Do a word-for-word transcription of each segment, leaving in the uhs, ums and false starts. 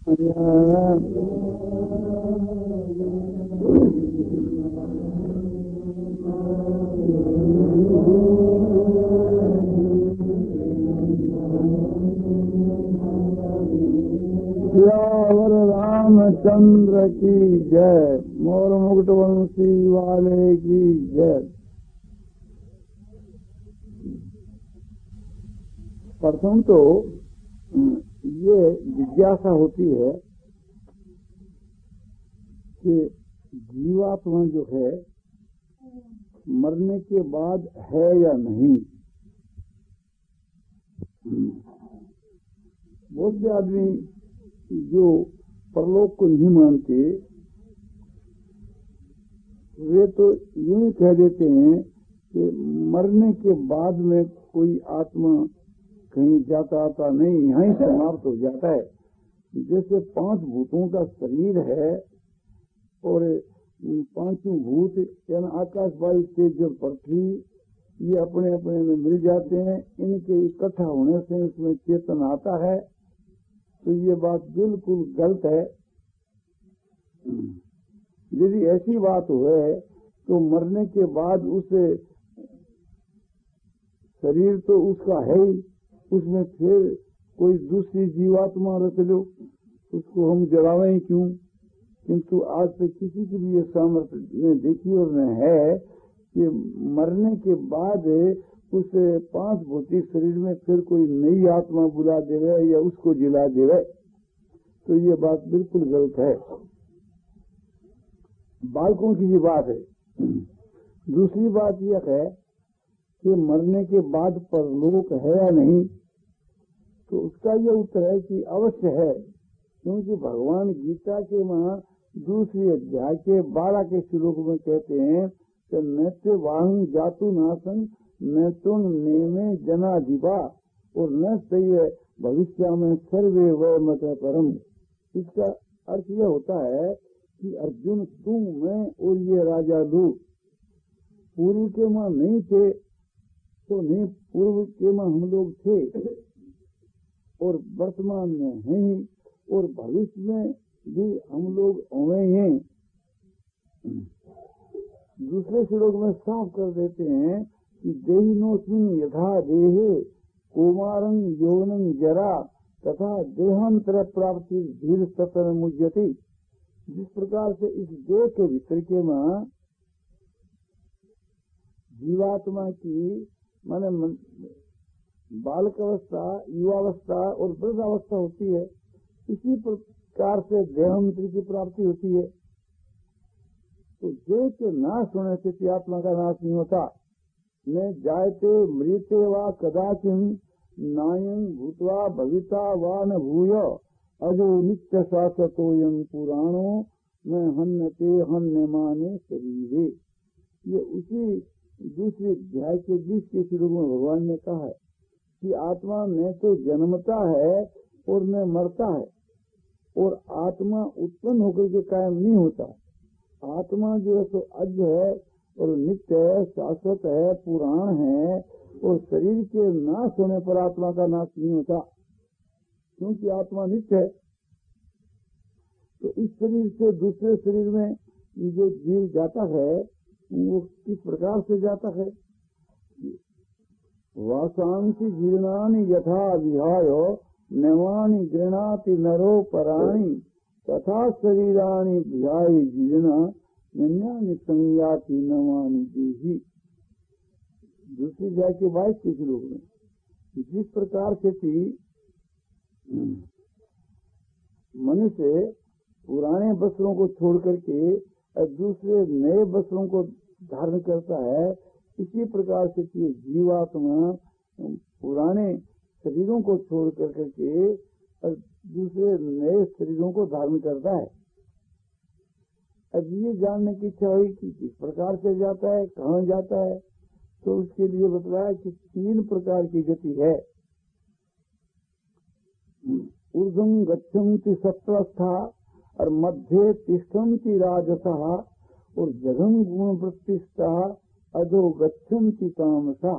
सियावर रामचंद्र की जय, मोर मुकुट वंशी वाले की जय। प्रथम तो ये जिज्ञासा होती है कि जीवात्मा जो है मरने के बाद है या नहीं। बहुत से आदमी जो परलोक को नहीं मानते वे तो यूं ही कह देते हैं कि मरने के बाद में कोई आत्मा कहीं जाता आता नहीं, यहाँ ही समाप्त हो जाता है। जैसे पांच भूतों का शरीर है और पांचों भूत यानी आकाश, वायु, तेज, जल, पृथ्वी ये अपने अपने में मिल जाते हैं। इनके इकट्ठा होने से इसमें चेतन आता है, तो ये बात बिल्कुल गलत है। यदि ऐसी बात हो तो मरने के बाद उसे शरीर तो उसका है ही, उसमें फिर कोई दूसरी जीवात्मा रच लो, उसको हम जलावें ही क्यों। किंतु आज तक किसी की भी ये सामर्थ्य ने देखी और न है कि मरने के बाद उस पांच भौतिक शरीर में फिर कोई नई आत्मा बुला देवे या उसको जिला देवे, तो ये बात बिल्कुल गलत है। बालकों की ये बात है। दूसरी बात यह है कि मरने के बाद परलोक है या नहीं, तो उसका यह उत्तर है कि अवश्य है। क्योंकि भगवान गीता के वहाँ दूसरे अध्याय के बारह के श्लोक में कहते हैं कि नैत्य वाहन जातु नासन नैतुन नेमे जनाधिपा और न सही भविष्य में सर्वे व मत परम। इसका अर्थ यह होता है कि अर्जुन तुम मैं और ये राजा लोग पूर्व के माँ नहीं थे तो नहीं, पूर्व के माँ हम लोग थे और वर्तमान में हैं ही और भविष्य में भी हम लोग हुए हैं। दूसरे श्लोक में साफ कर देते हैं कि देहिनोस्मिन यथा देहे कुमारं यौवनं जरा तथा देहांतर प्राप्ति धीर सतर मुज्यति। जिस प्रकार से इस देह के भीतर के मां जीवात्मा की माने बालक अवस्था, युवावस्था और वृद्धावस्था होती है, इसी प्रकार से देहांतर की प्राप्ति होती है। तो देह के नाश होने से आत्मा का नाश नहीं होता। न जायते मृते वा कदाचिन नायं भूत्वा भविता वा न भूय अजो नित्य शाश्वतोयं पुराणो न हन्यते हन्यमाने शरीरे। ये उसी दूसरे अध्याय के बीच के श्लोक में भगवान ने कहा है कि आत्मा न तो जन्मता है और न मरता है, और आत्मा उत्पन्न होकर के कायम नहीं होता। आत्मा जो है तो अज है और नित्य है, शाश्वत है, पुराण है, और शरीर के नाश होने पर आत्मा का नाश नहीं होता, क्योंकि आत्मा नित्य है। तो इस शरीर से दूसरे शरीर में जो जीव जाता है वो किस प्रकार से जाता है। वासांसी जीर्णानि यथा विहाय नवानि गृणाति नरो पराणि तथा शरीराणि विहाय जीर्णा नन्यानि संयाति नवानि देहि। दूसरी जाय के बाईस के श्लोक में जिस प्रकार से थी मनुष्य पुराने वस्त्रों को छोड़ करके दूसरे नए वस्त्रों को धारण करता है, इसी प्रकार से जीवात्मा पुराने शरीरों को छोड़ कर करके दूसरे नए शरीरों को धारण करता है। अब ये जानने की इच्छा हुई कि किस प्रकार से जाता है, कहाँ जाता है, तो उसके लिए बतलाया कि तीन प्रकार की गति है। ऊर्ध्वं गच्छन्ति सत्वस्था और मध्य तिष्ठन्ति राजसः और जघम गुण प्रतिष्ठा अधो गच्छन्ति तामसा।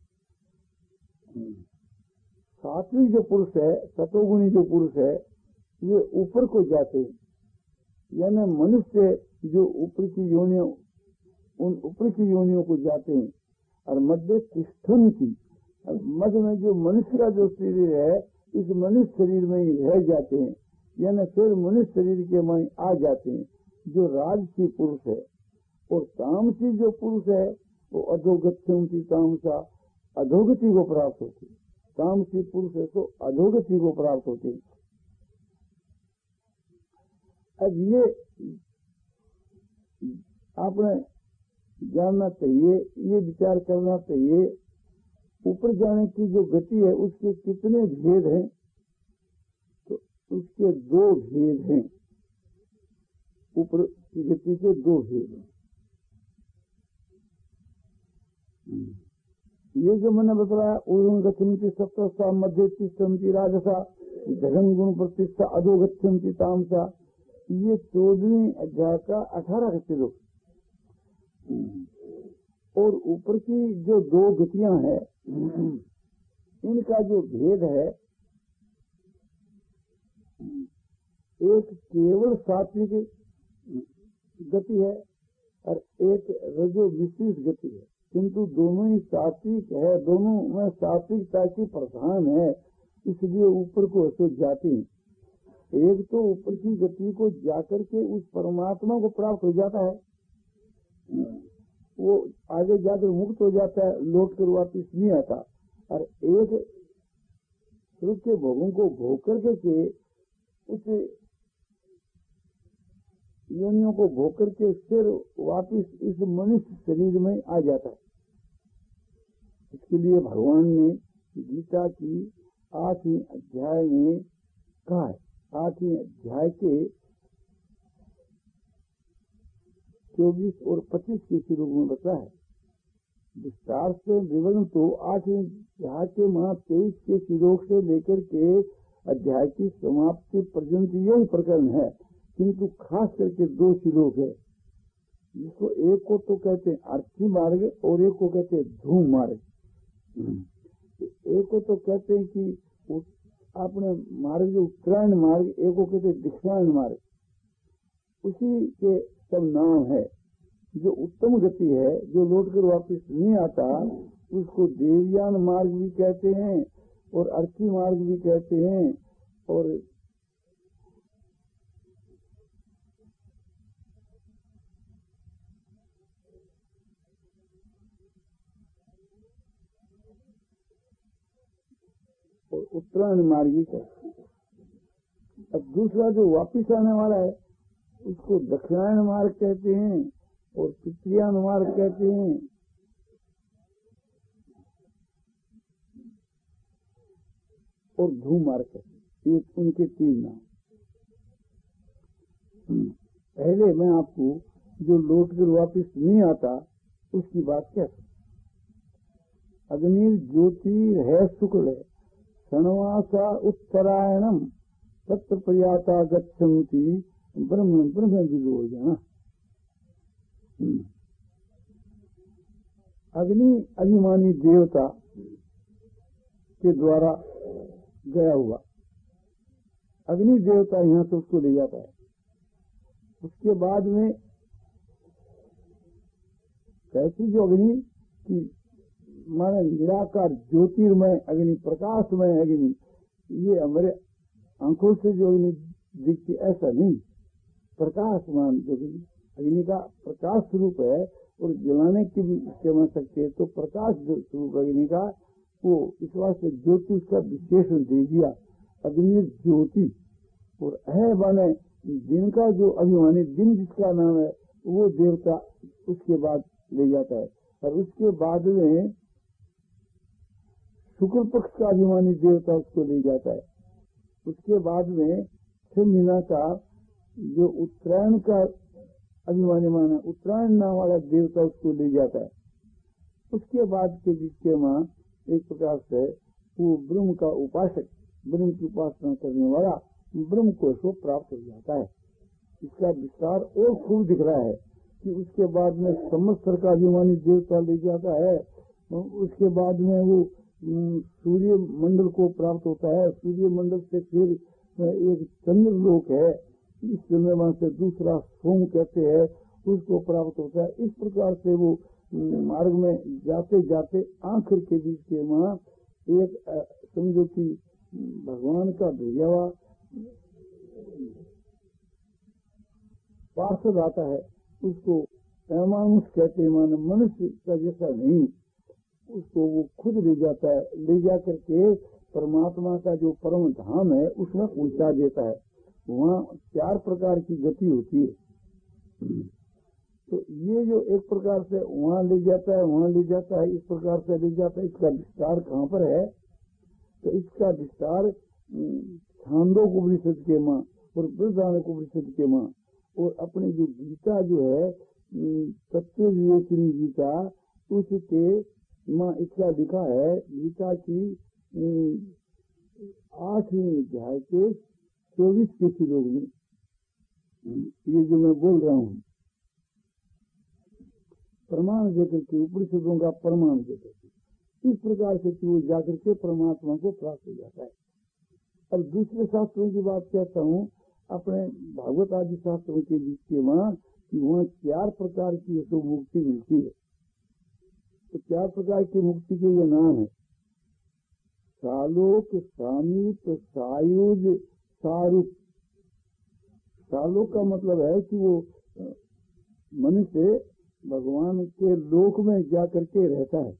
सात्विक जो पुरुष है, सतोगुणी जो पुरुष है, ये ऊपर को जाते हैं, यानी मनुष्य जो ऊपर की योनियों, उन ऊपर की योनियों को जाते हैं। और मध्य तिष्ठन की, मध्य में जो मनुष्य का जो शरीर है, इस मनुष्य शरीर में ही रह जाते हैं, यानी फिर मनुष्य शरीर के में आ जाते हैं, जो राजसी पुरुष है। और तामसी जो पुरुष है वो अधोगति तामसा, अधोगति को प्राप्त होती है। तामसी पुरुष है तो अधोगति को प्राप्त होती है। अब ये आपने जानना चाहिए, ये विचार करना चाहिए, ऊपर जाने की जो गति है उसके कितने भेद हैं? तो उसके दो भेद हैं। ऊपर की गति के दो भेद हैं। ये जो मैंने बताया, ऊर्ध्व गच्छन्ति सप्तसा, मध्य तिष्ठन्ति राजसा, जघन गुण प्रतिष्ठा, अधो गच्छन्ति तामसा, ये चौदहवीं अध्याय का अठारह का श्लोक। और ऊपर की जो दो गतियां हैं, इनका जो भेद है, एक केवल सात्विक गति है और एक रजो विशेष गति है, किंतु दोनों ही सात्विक है, दोनों में सात्विकता की प्रधान है, इसलिए ऊपर को ऐसे जाती है। एक तो ऊपर की गति को जाकर के उस परमात्मा को प्राप्त हो जाता है, वो आगे जाकर मुक्त हो जाता है, लौट कर वापिस नहीं आता। और एक सुख के भोगों को भोग करके के उस योनियों को भोग करके फिर वापिस इस मनुष्य शरीर में आ जाता है। इसके लिए भगवान ने गीता की आठवीं अध्याय में कहा है, आठवीं अध्याय के चौबीस और पच्चीस के श्लोक में बताया है। विस्तार से विवरण तो आठवीं अध्याय के महा तेईस के श्लोक से लेकर के अध्याय की समाप्ति पर्यंत यही प्रकरण है, किंतु खास करके दो श्लोक है, जिसको एक को तो कहते हैं अर्थी मार्ग और एक को कहते हैं धूम मार्ग। एक को तो कहते हैं कि आपने मार्ग जो उत्तरायण मार्ग, एक को कहते हैं दक्षिणायन मार्ग, उसी के सब नाम है। जो उत्तम गति है, जो लौट कर वापिस नहीं आता, उसको देवयान मार्ग भी कहते हैं और अर्थी मार्ग भी कहते हैं। और और उत्तरायण मार्ग भी कहते हैं। अब दूसरा जो वापिस आने वाला है उसको दक्षिणायन मार्ग कहते हैं और तृतीयान मार्ग कहते हैं। और धूम मार्ग कहते हैं। ये उनके तीन नाम। पहले मैं आपको जो लौट कर वापिस नहीं आता उसकी बात कहता हूँ। अग्नि ज्योति है शुक्ल है, षणवासा उत्तरायणम तत्र प्रयाता गच्छन्ति ब्रह्म ब्रह्म विदो हो जाना। अग्नि अभिमानी देवता के द्वारा गया हुआ, अग्नि देवता यहाँ से उसको ले जाता है। उसके बाद में कैसी जो अग्नि की माने निराकार ज्योतिर्मय अग्नि, प्रकाशमय अग्नि, ये हमारे आंखों से जो अग्नि दिखती ऐसा नहीं, प्रकाशमान जो अग्नि का प्रकाश स्वरूप है और जलाने की भी कह सकते हैं। तो प्रकाश स्वरूप अग्नि का वो इस वास्ते ज्योति उसका विशेषण दे दिया, अग्नि ज्योति। और है माने दिन का जो अभिमानी, दिन जिसका नाम है वो देवता उसके बाद ले जाता है। और उसके बाद में शुक्ल पक्ष का अभिमानी देवता उसको ले जाता है। उसके बाद में छह महीना का जो उत्तरायण का अभिमानी माना, उत्तरायण नाम वाला देवता उसको ले जाता है। उसके बाद के बीच के मां एक प्रकार से वो ब्रह्म का उपासक, ब्रह्म की उपासना करने वाला ब्रह्म को उसको प्राप्त हो जाता है। इसका विस्तार और खूब दिख रहा है कि उसके बाद में संवत्सर का अभिमानी देवता ले जाता है। उसके बाद में वो सूर्य मंडल को प्राप्त होता है। सूर्य मंडल से फिर उसमें एक चंद्र लोक है, इस चंद्रमा से दूसरा सोम कहते हैं, उसको प्राप्त होता है। इस प्रकार से वो मार्ग में जाते जाते आखिर के बीच के वहाँ एक समझो कि भगवान का भेजा हुआ पार्षद आता है, उसको अमानुष कहते हैं, माने मनुष्य का जैसा नहीं, उसको वो खुद ले जाता है, ले जा करके परमात्मा का जो परम धाम है उसमें पहुंचा देता है। वहाँ चार प्रकार की गति होती है। तो ये जो एक प्रकार से वहाँ ले जाता है, वहाँ ले जाता है, इस प्रकार से ले जाता है, इसका विस्तार कहाँ पर है? तो इसका विस्तार छांदोग्योपनिषद के माँ और बृहदारण्यकोपनिषद के माँ और अपनी जो गीता जो है तत्व विवेचनी गीता, उसके माँ इसका लिखा है। गीता की आठवीं अध्याय के चौबीस के श्लोक में ये जो मैं बोल रहा हूँ, प्रमाण देकर के, उपनिषदों का प्रमाण देकर के, इस प्रकार से वो जाकर के परमात्मा को प्राप्त हो जाता है। अब दूसरे शास्त्रों की बात कहता हूँ, अपने भागवत आदि शास्त्रों के बीच के वहाँ कि वहाँ चार प्रकार की तो मुक्ति मिलती है। तो चार प्रकार की मुक्ति के ये नाम है, सालोक, सामीप, सायुज, सारूप। सालोक का मतलब है कि वो मनुष्य भगवान के लोक में जाकर के रहता है।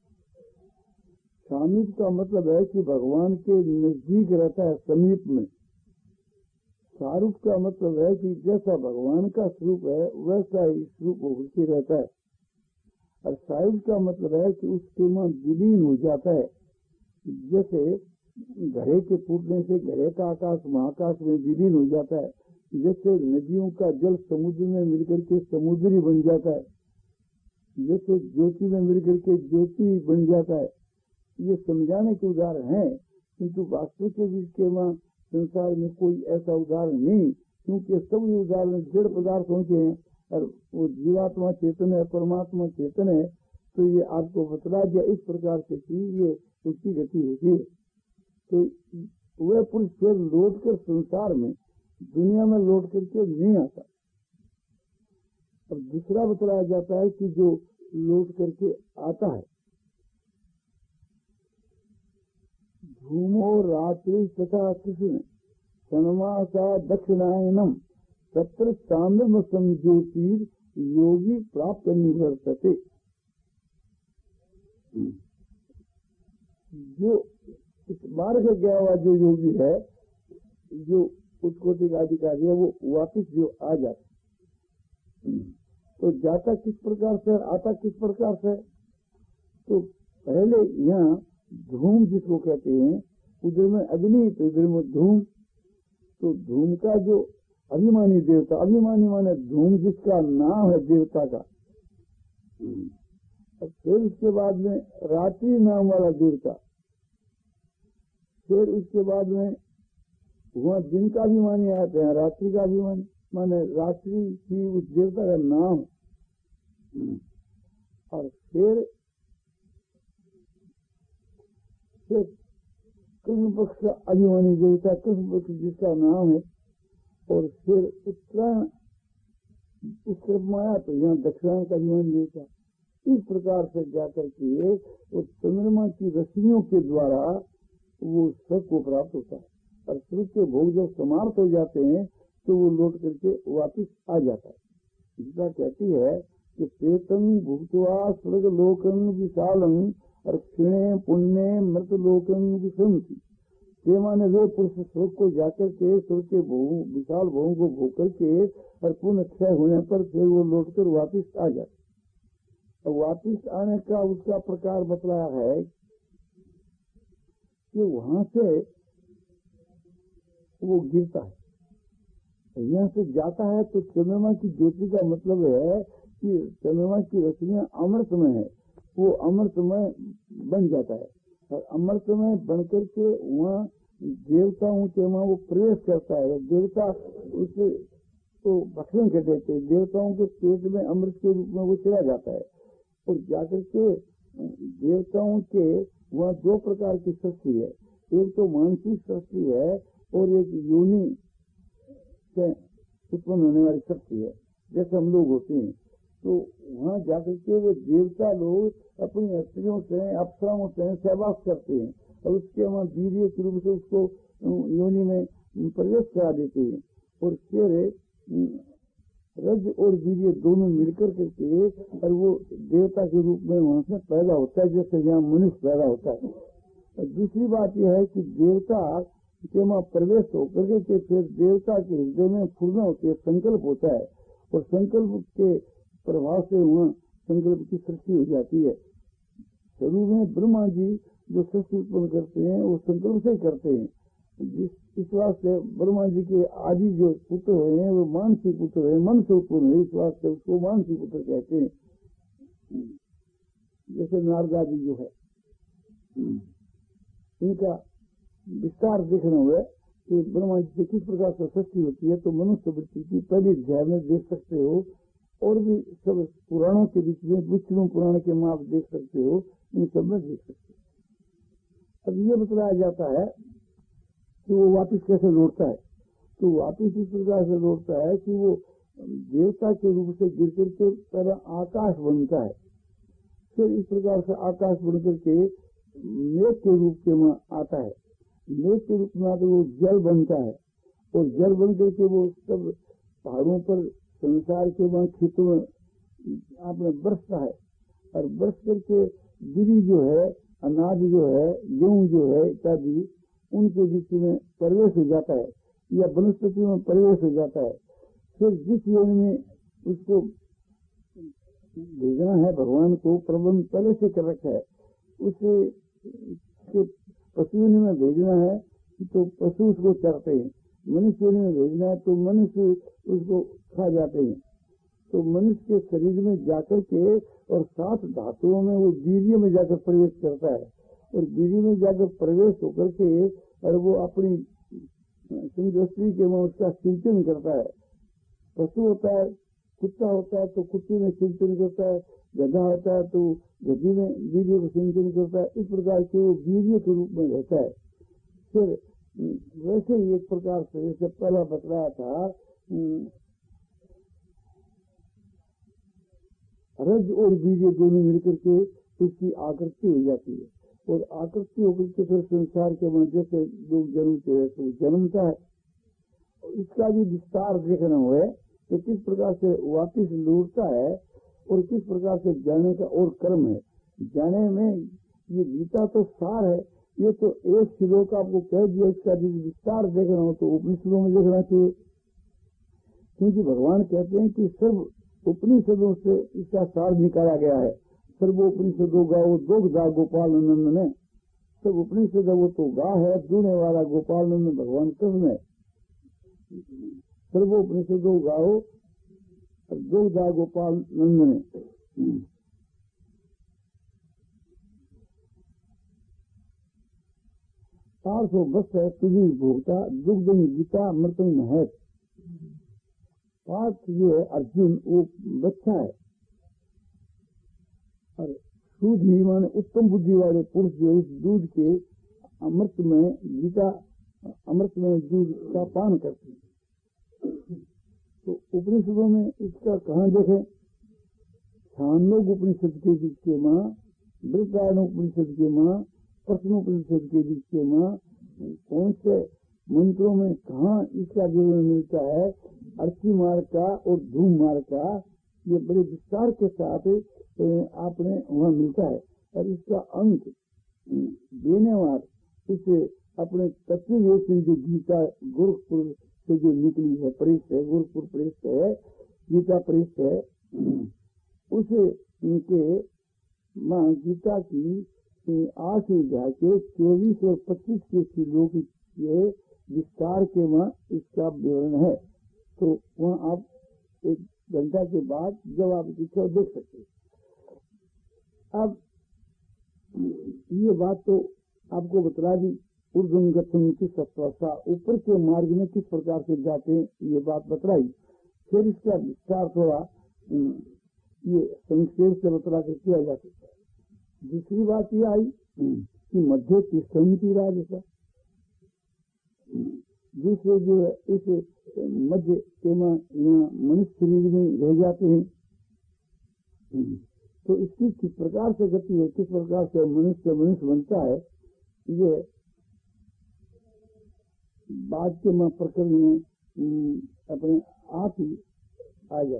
सामीप का मतलब है कि भगवान के नजदीक रहता है, समीप में। सारूप का मतलब है कि जैसा भगवान का स्वरूप है वैसा ही स्वरूप होकर के रहता है। और सायुज का मतलब है कि उसके में विलीन हो जाता है, जैसे घड़े के फूटने से घड़े का आकाश महाकाश में विलीन हो जाता है, जैसे नदियों का जल समुद्र में मिलकर के समुद्री बन जाता है, जैसे ज्योति में मिलकर के ज्योति बन जाता है। ये समझाने के उदाहरण हैं, किंतु वास्तव के बीच के वहाँ संसार में कोई ऐसा उदाहरण नहीं, क्योंकि सब ये उदाहरण जड़ पदार्थों के हैं और वो जीवात्मा चेतन है, परमात्मा चेतन है। तो ये आपको बतला दिया इस प्रकार से कि ये उसकी गति होती है। तो वह पुरुष फिर लौट कर संसार में दुनिया में लौट करके नहीं आता। अब दूसरा बतलाया जाता है कि जो लौट करके आता है, धूमो रात्रि तथा कृष्ण सन्मासा दक्षिणायनम तत्र साम्यम संज्योतिर योगी प्राप्त निवर्तते। जो इस मार्ग गया हुआ जो योगी है, जो उत्कोटि का अधिकारी है, वो वापिस जो आ जाता, तो जाता किस प्रकार से, आता किस प्रकार से? तो पहले यहाँ धूम जिसको कहते हैं, उधर में अग्नि, तो इधर में धूम। तो धूम का जो अभिमानी देवता, अभिमानी माने धूम जिसका नाम है देवता का, फिर उसके बाद में रात्रि नाम वाला देवता, फिर उसके बाद में वहाँ दिन का अभिमानी आते हैं, रात्रि का अभिमानी माने रात्रि की उस देवता का नाम। और फिर फिर कृष्ण पक्ष का अभिमानी देवता, कृष्ण पक्ष जिसका नाम है। और फिर उत्तरायण उस तरफ माया, तो यहाँ दक्षिणायन का अभिमानी देवता। इस प्रकार से जाकर के वो चंद्रमा की रश्मियों के द्वारा वो सब को प्राप्त होता है। और सूर्य के भोग जब समाप्त हो जाते हैं तो वो लौट करके वापिस आ जाता है। गीता कहती है कि प्रेतम भुक्त्वा स्वर्ग लोकं विशालम और क्षीणे पुण्य मृत लोकं विसंति। ये माने वे पुरुष स्वर्ग को जाकर के स्वर्ग के भोग, विशाल भोगों को भोग करके और पुण्य क्षय होने पर फिर वो लौट कर वापिस आ जाते। तो वापिस आने का उसका प्रकार बतलाया है कि वहां से वो गिरता है, यहाँ से जाता है। तो चंद्रमा की ज्योति का मतलब है कि चंद्रमा की रश्मियां अमृतमय है, वो अमृतमय बन जाता है। और अमृतमय बनकर के वहाँ देवताओं के वहाँ वो प्रवेश करता है। देवता उसे तो भक्षण कर देते हैं, देवताओं के पेट में अमृत के रूप में वो चला जाता है। और जाकर के देवताओं के वहाँ दो प्रकार की सृष्टि है। एक तो मानसिक सृष्टि है, और एक योनि से उत्पन्न होने वाली शक्ति है, जैसे हम लोग होते हैं। तो वहाँ जाकर के वो देवता लोग अपनी स्त्रियों से, अप्सराओं से सहवास करते हैं और उसके वहाँ वीर्य के रूप से उसको योनि में प्रवेश करा देते हैं। और फिर रज और वीर्य दोनों मिलकर करके और वो देवता के रूप में वहां से पैदा होता है, जैसे यहाँ मनुष्य पैदा होता है। और दूसरी बात यह है कि देवता के वहाँ प्रवेश होकर के फिर देवता के हृदय में फूर्णा होती है, संकल्प होता है और संकल्प के प्रभाव से वहाँ संकल्प की सृष्टि हो जाती है। शुरू में ब्रह्मा जी जो सृष्टि उत्पन्न करते हैं वो संकल्प से ही करते हैं। जिस इस वास्ते ब्रह्मा जी के आदि जो पुत्र हुए हैं वो मानसी पुत्र है, मन से उत्पन्न है, इस वास्ते उसको मानसी पुत्र कहते हैं। जैसे नारद आदि जो है इनका विस्तार देखना हुआ कि ब्रह्मा जी से किस प्रकार से सृष्टि होती है, तो मनुष्य वृत्ति की पहली अध्याय में देख सकते हो। और भी सब पुराणों के बीच में विष्णु पुराण के में आप देख सकते हो, इन सब में देख सकते हो। अब ये बतलाया जाता है कि वो वापिस कैसे लौटता है। तो वापिस इस प्रकार से लौटता है कि वो देवता के रूप से गिर करके पहले आकाश बनता है, फिर इस प्रकार से आकाश बन करके मेघ के रूप के में आता है। मेघ के रूप में आकर वो जल बनता है और जल बन करके वो सब पहाड़ों पर संसार के वहाँ खेतों में आपने बरसता है और बरस करके गिरी जो है, अनाज जो है, गेहूं जो है इत्यादि उनके बीच में प्रवेश हो जाता है या वनस्पति में प्रवेश हो जाता है। फिर जिस योग में उसको भेजना है भगवान को प्रबंध पहले से कर रखा है, उसे पशु में भेजना है तो पशु उसको चरते हैं, मनुष्य में भेजना है तो मनुष्य उसको खा जाते हैं। तो मनुष्य के शरीर में जाकर के और सात धातुओं में वो वीर्य में जाकर प्रवेश करता है और वीर्य में जाकर प्रवेश होकर के और वो अपनी इंद्रिय के में उसका सिंचन करता है। पशु होता है, कुत्ता होता है तो कुत्ते में सिंचन करता है, गधा होता है तो गधी में वीर्य को सिंचन करता है। इस प्रकार के वो वीर्य के रूप में रहता है। फिर वैसे ही एक प्रकार से जैसे पहला बतलाया था, रज और वीर्य दोनों मिलकर के उसकी आकृति हो जाती है और आकृति होकर के फिर संसार के मन जैसे लोग जन्मते हैं तो जन्मता है। इसका भी विस्तार देखना हुआ कि किस प्रकार से वापिस लौटता है और किस प्रकार से जाने का और कर्म है। जाने में ये गीता तो सार है, ये तो एक श्लोक आपको कह दिया, इसका यदि विस्तार देखना हो तो उपनिषदों में देखना चाहिए, क्योंकि भगवान कहते हैं कि सर्व उपनिषदों से इसका सार निकाला गया है। सर्वोपनिषदों गाओ दुग्धा गोपाल नंद ने, सब उपनिषद वो तो गा है, दूने वाला गोपाल नंद भगवान कृष्ण है। सर्वोपनिषदों गाओ दुग्धा गोपाल नंद ने। चार सौ बस है तुझी भोगता दुग्ध गीता मृत्यु महत। पार्थ जो है अर्जुन वो बच्चा है और सूधी माने उत्तम बुद्धि वाले पुरुष जो इस दूध के अमृत में गीता अमृत में दूध का पान करते हैं। तो उपनिषदों में इसका कहाँ देखें, छांदोग्य उपनिषद के बीच के माँ, बृहदारण्यक उपनिषद के माँ, प्रश्नोपनिषद के बीच के माँ, कौन से मंत्रों में कहाँ इसका विवरण मिलता है, अर्थी मार्ग का और धूम मार्ग का, ये बड़े विस्तार के साथ आपने वहाँ मिलता है। और इसका अंक देने वाले इसे अपने तत्व से जो गीता गोरखपुर से जो निकली है, पृष्ठ है, गोरखपुर पृष्ठ है, गीता पृष्ठ है, उसे उनके माँ गीता की आठ अध्याय के चौबीस और पच्चीस के श्लोक के विस्तार के वहाँ इसका विवरण है। तो वहाँ आप एक घंटा के बाद जब आप इच्छा देख सकते हैं। अब ये बात तो आपको बतला दी, ऊर्ध्वं गच्छन् की सत्वसा, ऊपर के मार्ग में किस प्रकार से जाते हैं ये बात बतलाई। फिर इसका विस्तार थोड़ा ये संक्षेप से बतला कर किया जा सकता है। दूसरी बात ये आई कि मध्य तिष्ठन्ति राजसा, दूसरे जो है इस मध्य केमा यहाँ मनुष्य शरीर में रह जाते हैं। तो इसकी किस प्रकार से गति है, किस प्रकार से मनुष्य मनुष्य बनता है, ये बाद के मां प्रकरण में अपने आप ही आ जाए।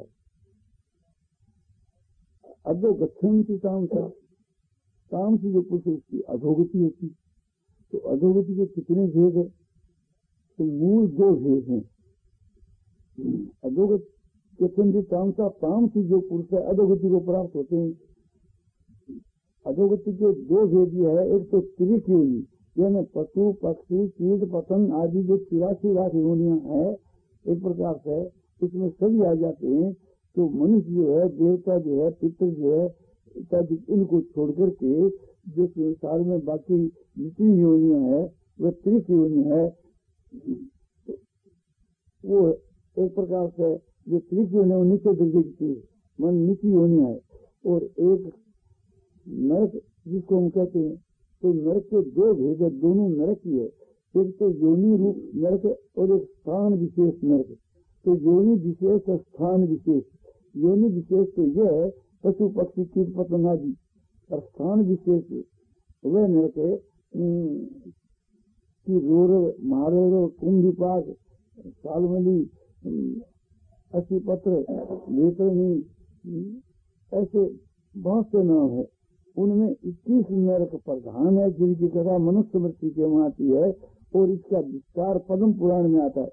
अधोगति तामसा, तामस जो पुरुष उसकी अधोगति होती। तो अधोगति के कितने भेद है? तो मूल दो भेद हैं। अधोगति के तामसा, तामसी जो पुरुष है अधोगति को प्राप्त होते हैं। अधोगति के दो भेद ये है, एक तो त्रिक योनि, यानी पशु पक्षी कीट पतंग आदि जो तिरासी लाख योनियां है एक प्रकार से उसमें सभी आ जाते हैं। तो मनुष्य जो है, देवता जो है, पितृ जो है इत्यादि, इनको छोड़ करके जो संसार में बाकी जितनी योनियां है वह त्रिक योनि है। वो एक प्रकार से जो त्रिक योनि है वो नीचे दर्जे की चीज, मन नीची योनि है। और एक नरक जिसको हम कहते हैं, तो नरक के दो भेद है, दोनों नरक ही है। एक तो योनि रूप नरक और एक स्थान विशेष नरक। तो योनि विशेष और स्थान विशेष। योनि विशेष तो यह है पशु पक्षी कीट पतंग आदि, और स्थान विशेष वह नरक है कि रोर महारोर कुंभिपाक सालमली असी पत्र वेतरणी, ऐसे बहुत से नाम है। उनमें इक्कीस नरक प्रधान है जिनकी कथा मनुष्य मृत्यु के वहां आती है, और इसका विस्तार पद्म पुराण में आता है।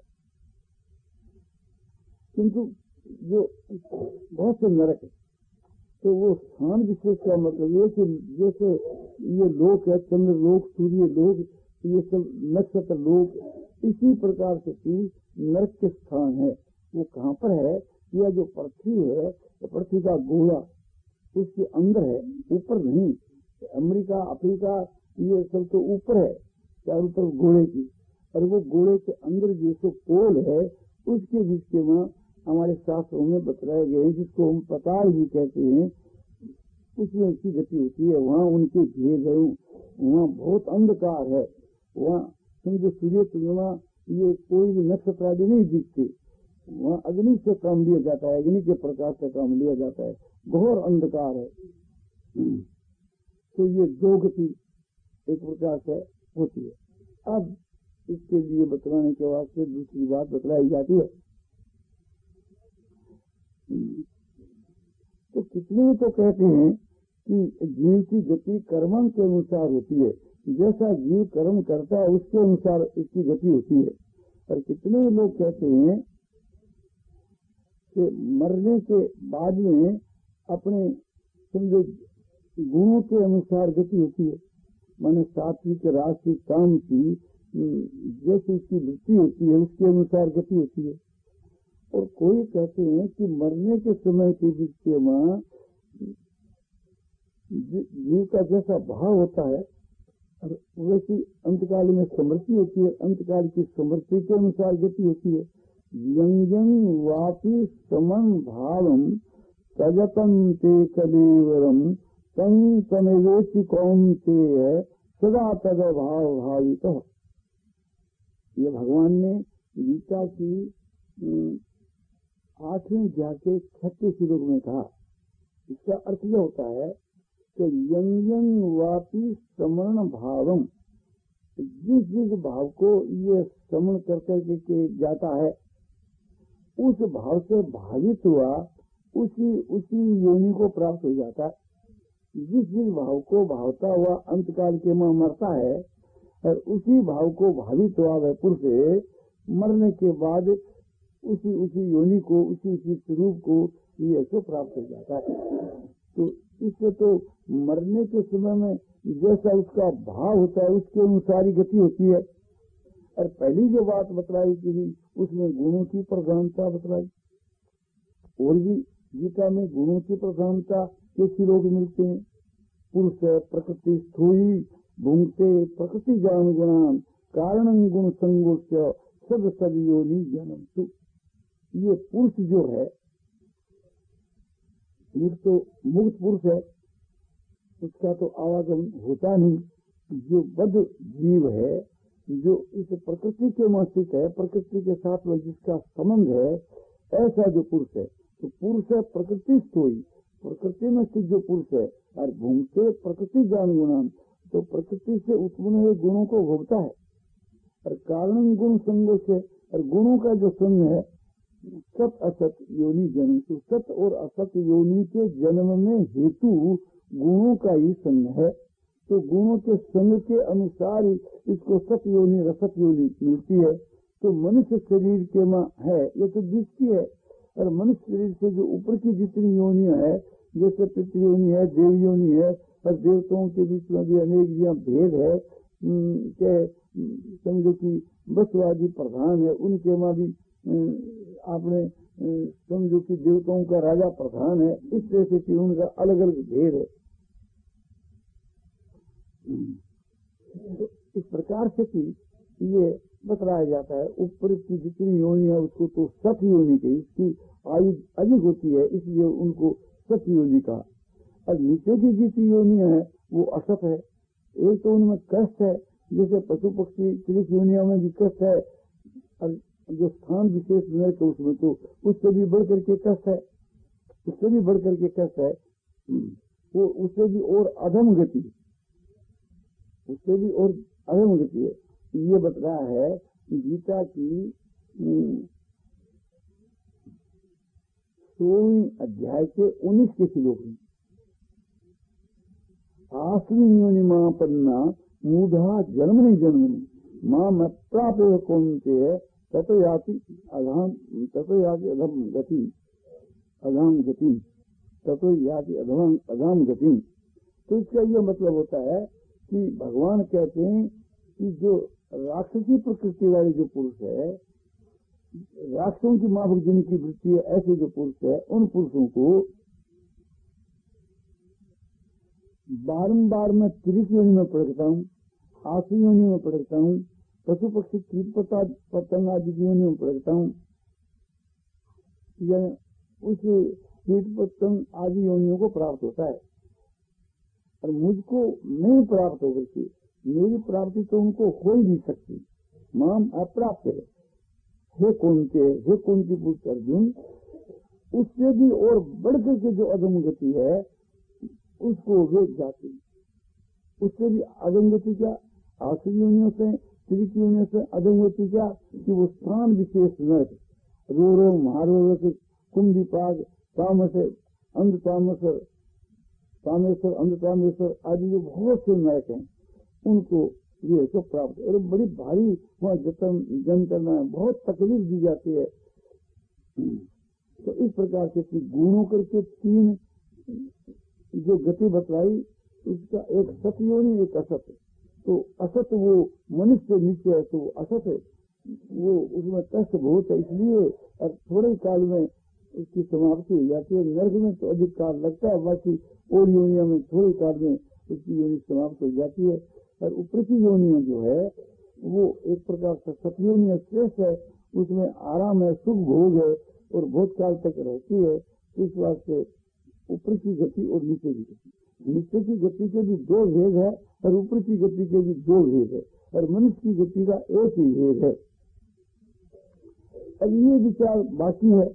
किंतु जो बहुत से नरक है, तो वो स्थान विशेष का मतलब ये कि जैसे ये लोक है, चंद्र लोक, सूर्य लोक, ये सब नक्षत्र लोक, इसी प्रकार से भी नरक के स्थान है। वो कहाँ पर है? यह जो पृथ्वी है, तो पृथ्वी का गोला उसके अंदर है, ऊपर नहीं। अमेरिका अफ्रीका ये सब तो ऊपर है चारों तरफ गोले की, और वो गोले के अंदर जो सो पोल है उसके बीच के वहाँ हमारे शास्त्रों में बतलाए गए, जिसको हम पताल भी कहते हैं, उसमें उसकी गति होती है। वहाँ उनके भेद है, वहाँ बहुत अंधकार है। वहाँ समझो सूर्य चंद्रमा ये कोई भी नक्षत्र आदि नहीं दिखते। वहाँ अग्नि से काम लिया जाता है, अग्नि के प्रकाश से काम लिया जाता है, घोर अंधकार है। तो ये दो गति एक प्रकार से होती है। अब इसके लिए बतलाने के वास्ते दूसरी बात बतलाई जाती है। तो कितने तो कहते हैं कि जीव की गति कर्मों के अनुसार होती है, जैसा जीव कर्म करता है उसके अनुसार इसकी गति होती है। और कितने लोग कहते हैं कि मरने के बाद में अपने समझो गुणों के अनुसार गति होती है। माने सात्विक राजसिक काम की जैसे उसकी वृत्ति होती है उसके अनुसार गति होती है। और कोई कहते हैं कि मरने के समय के बीच में जीव का जैसा भाव होता है वैसी अंतकाल में समृद्धि होती है, अंतकाल की समृद्धि के अनुसार गति होती है। यंग यंग वापी समन भावम तजतम ते कलेवरम तंग तमेवेति कौन्ते है सदा तद भाव भावित। ये भगवान ने गीता की आठवीं अध्याय के छत्तीस श्लोक में कहा। इसका अर्थ यह होता है कि यंग यंग वापी समरण भावम, जिस जिस भाव को ये समण कर करके के जाता है उस भाव से भावित हुआ उसी उसी योनि को प्राप्त हो जाता है। जिस जिस भाव को भावता हुआ अंतकाल के में मरता है और उसी भाव को भावित हुआ वह पुरुष मरने के बाद उसी उसी योनि को उसी उसी स्वरूप को ये ऐसे प्राप्त हो जाता है। तो इससे तो मरने के समय में जैसा उसका भाव होता है उसके अनुसार ही गति होती है। और पहली जो बात बतलाई कि उसमें गुणों की प्रधानता बतलाई, और भी गीता में गुणों की प्रधानता के श्लोक मिलते हैं। पुरुष प्रकृति स्थूली भूंगते प्रकृति जान गुणान कारण गुण संगोष्य सब सब योनि जन्म तु। ये पुरुष जो है एक तो मुक्त पुरुष है, उसका तो आवागमन होता नहीं। जो बद्ध जीव है जो इस प्रकृति के में स्थित है, प्रकृति के साथ में जिसका संबंध है, ऐसा जो पुरुष है, तो पुरुष है प्रकृति हुई, प्रकृति में स्थित जो पुरुष है, और भूमते प्रकृति ज्ञान गुणान, तो प्रकृति से उत्पन्न हुए गुणों को भोगता है। और कारण गुण संग से, और गुणों का जो संग है, सत असत योनि जन्म, तो सत और असत योनि के जन्म में हेतु गुणों का ही संग है। तो गुणों के संग के अनुसार ही इसको सत योनि रसत योनि मिलती है। तो मनुष्य शरीर के में है, ये तो दृष्टि है। और मनुष्य शरीर से जो ऊपर की जितनी योनियां है, जैसे पितृ योनि है, देव योनि है, और देवताओं के बीच में भी अनेक यहाँ भेद है, के समझो कि बसवादी प्रधान है, उनके में भी आपने समझो कि देवताओं का राजा प्रधान है, इस तरह से उनका अलग अलग भेद है। तो इस प्रकार से कि ये बतलाया जाता है, ऊपर की जितनी योनि है उसको तो सत योनि कही, उसकी आयु अधिक होती है, इसलिए उनको सत योनि कहा। और नीचे की जितनी योनियां है वो असत है। एक तो उनमें कष्ट है, जैसे पशु पक्षी त्रिक योनियों में भी कष्ट है, और जो स्थान विशेष नरक है उसमें तो उससे भी बढ़ करके कष्ट है, उससे भी बढ़ करके कष्ट है, वो उससे भी और अधम गति, उससे भी और अधम गति है। ये बता है गीता की सोलहवीं अध्याय के उन्नीस के श्लोक में, आश्विन योनि मां पन्ना मूढ़ा जन्मनि जन्मनि मां मैं प्राप्त कौनते ततो याति अधाम ततो याति अधम गति अधाम गति ततो याति अधम अधाम गति। तो इसका यह मतलब होता है कि भगवान कहते हैं कि जो राक्षसी प्रकृति वाले जो पुरुष है, राक्षसों की माफक जिनकी वृत्ति है, ऐसे जो पुरुष है, उन पुरुषों को बारंबार मैं त्रिक योनि में पड़ता हूँ, आसु योनि में पड़ता हूँ, पशु पक्षी कीट पतंग आदि की योनि में पड़ता हूँ, या उस कीट पतंग आदि योनियों को प्राप्त होता है। और मुझको नहीं प्राप्त होकर के, मेरी प्राप्ति तो उनको हो ही नहीं सकती, माम अप्राप्त है। हे कुंती, हे कुंती पुत्र अर्जुन, उससे भी और बढ़कर के जो अधम गति है उसको वे जाती, उससे भी अधम गति क्या, आसुरी योनियों से त्रिक योनियों से अधम गति क्या कि वो स्थान विशेष नरक, रो रो महारो कुंभिपाग तामस अंध तामस तामेश्वर अंध तामेश्वर आदि जो बहुत से नरक हैं, उनको ये सब प्राप्त है। और बड़ी भारी वहाँ जतन जन करना है, बहुत तकलीफ दी जाती है। तो इस प्रकार से गुणों करके तीन जो गति बतलाई, उसका एक सत योनि एक असत। तो असत वो मनुष्य नीचे है, तो असत है, वो उसमें कष्ट बहुत है, इसलिए और थोड़े ही काल में उसकी समाप्ति हो जाती है। नर्क में तो अधिक काल लगता है, बाकी और योनियों में थोड़े काल में उसकी योनि समाप्त हो जाती है। और ऊपर की योनियों जो है वो एक प्रकार से सतयोनिया श्रेष्ठ है, उसमें आराम है, सुख भोग है और बहुत काल तक रहती है। इस बात से ऊपर की गति और नीचे की गति, नीचे की गति के भी दो भेद है और ऊपर की गति के भी दो भेद है, और मनुष्य की गति का एक ही भेद है। अब ये विचार बाकी है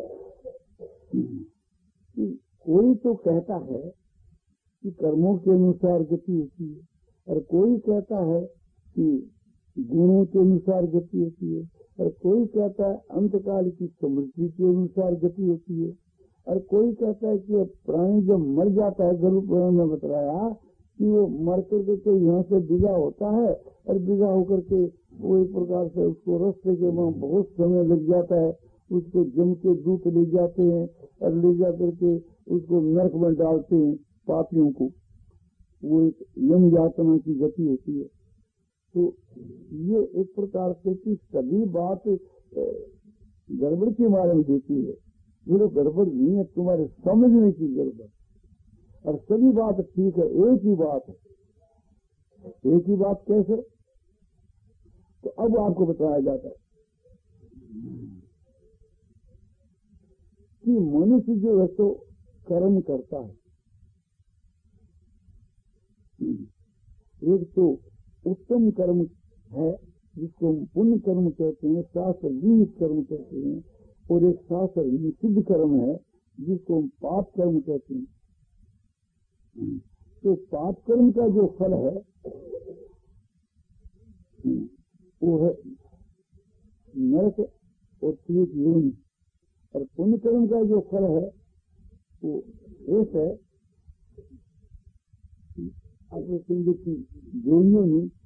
कि कोई तो कहता है कि कर्मों के अनुसार गति होती है, और कोई कहता है कि गुणों के अनुसार गति होती है, और कोई कहता है अंतकाल की समृद्धि के अनुसार गति होती है, और कोई कहता है कि प्राणी जब मर जाता है, गरुड़ पुराण में बताया कि वो मर करके के यहाँ से विदा होता है, और विदा होकर के वो एक प्रकार से उसको रास्ते के वहाँ बहुत समय लग जाता है, उसको जम के दूत ले जाते हैं और ले जा करके उसको नरक में डालते हैं पापियों को। वो एक यम यातना की गति होती है। तो ये एक प्रकार से कि सभी बात गड़बड़ के बारे में देती है, ये लोग गड़बड़ नहीं है, तुम्हारे समझने की गड़बड़, और सभी बात ठीक है, एक ही बात है। एक ही बात कैसे? तो अब आपको बताया जाता है कि मनुष्य जो है तो कर्म करता है, एक तो उत्तम कर्म है जिसको हम पुण्य कर्म कहते हैं, शास्त्र विहित कर्म कहते हैं, और एक शास्त्र निषिद्ध कर्म है जिसको हम पाप कर्म कहते हैं। तो पाप कर्म का जो फल है वो है नरक और प्रेत योनि, और पुण्य कर्म का जो फल है वो एक है अपने की देवियों में